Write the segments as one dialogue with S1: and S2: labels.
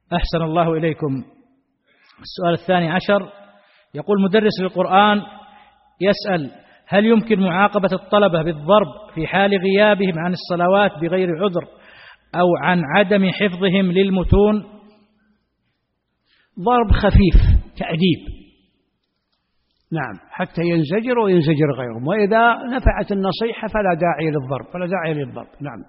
S1: أحسن الله إليكم. السؤال الثاني عشر يقول مدرس للقرآن يسأل: هل يمكن معاقبة الطلبة بالضرب في حال غيابهم عن الصلوات بغير عذر أو عن عدم حفظهم للمتون؟
S2: ضرب خفيف تأديب، نعم، حتى ينزجر وينزجر غيرهم، وإذا نفعت النصيحة فلا داعي للضرب، نعم.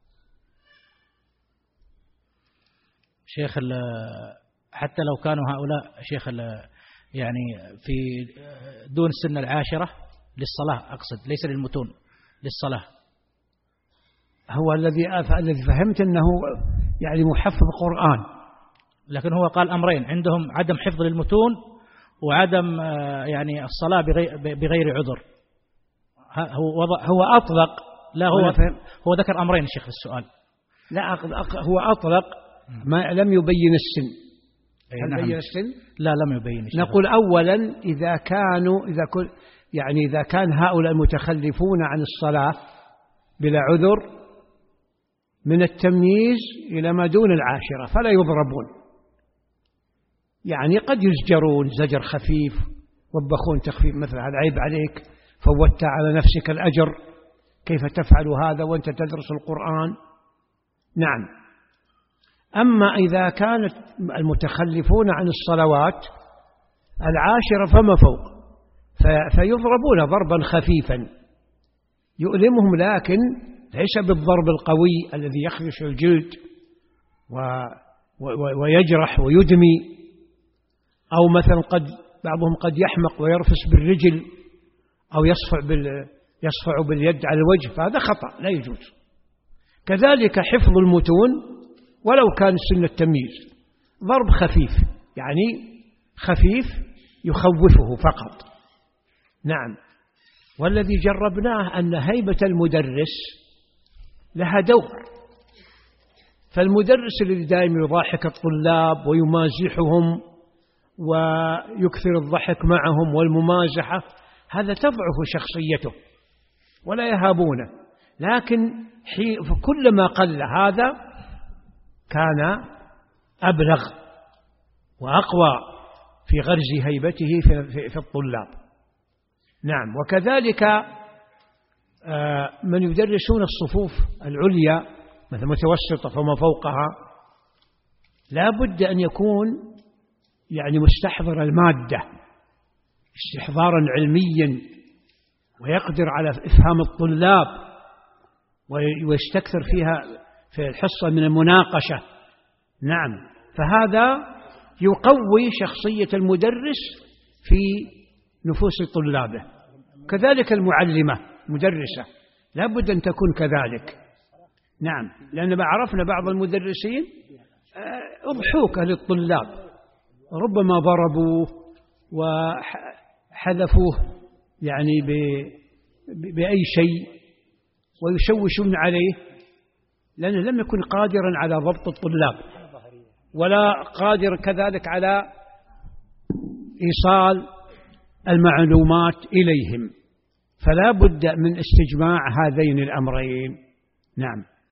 S1: شيخ حتى لو كانوا هؤلاء شيخ يعني في دون سن العاشرة للصلاة، أقصد ليس للمتون، للصلاة.
S2: هو الذي فهمت أنه يعني محفظ قرآن،
S1: لكن هو قال أمرين عندهم: عدم حفظ للمتون وعدم يعني الصلاة بغير عذر.
S2: هو أطلق.
S1: لا، هو ذكر أمرين الشيخ في السؤال.
S2: لا، هو أطلق ما لم يبين السن.
S1: هل بين السن؟ لا، لم يبين.
S2: نقول أولا إذا كان هؤلاء المتخلفون عن الصلاة بلا عذر من التمييز إلى ما دون العاشرة فلا يضربون، يعني قد يزجرون زجر خفيف، وبخون تخفيف، مثل هذا عيب عليك، فوتت على نفسك الأجر، كيف تفعل هذا وأنت تدرس القرآن؟ نعم. أما إذا كانت المتخلفون عن الصلوات العاشرة فما فوق فيضربون ضربا خفيفا يؤلمهم، لكن ليس بالضرب القوي الذي يخدش الجلد ويجرح ويدمي، أو مثلا بعضهم قد يحمق ويرفس بالرجل أو يصفع باليد على الوجه، فهذا خطأ لا يجوز. كذلك حفظ المتون ولو كان سن التمييز، ضرب خفيف، يعني خفيف يخوفه فقط. نعم. والذي جربناه أن هيبة المدرس لها دور، فالمدرس الذي دائما يضاحك الطلاب ويمازحهم ويكثر الضحك معهم والممازحة، هذا تضعف شخصيته ولا يهابونه، لكن كلما قل هذا كان أبلغ وأقوى في غرز هيبته في الطلاب. نعم. وكذلك من يدرسون الصفوف العليا مثل متوسطة فما فوقها لا بد أن يكون يعني مستحضر المادة استحضارا علميا، ويقدر على إفهام الطلاب ويستكثر فيها في الحصة من المناقشة. نعم. فهذا يقوي شخصية المدرس في نفوس طلابه. كذلك المعلمة مدرسة لا بد أن تكون كذلك. نعم. لأن عرفنا بعض المدرسين أضحوك للطلاب، ربما ضربوه وحذفوه يعني بأي شيء ويشوشون عليه، لأنه لم يكن قادرا على ضبط الطلاب ولا قادر كذلك على إيصال المعلومات إليهم، فلا بد من استجماع هذين الأمرين. نعم.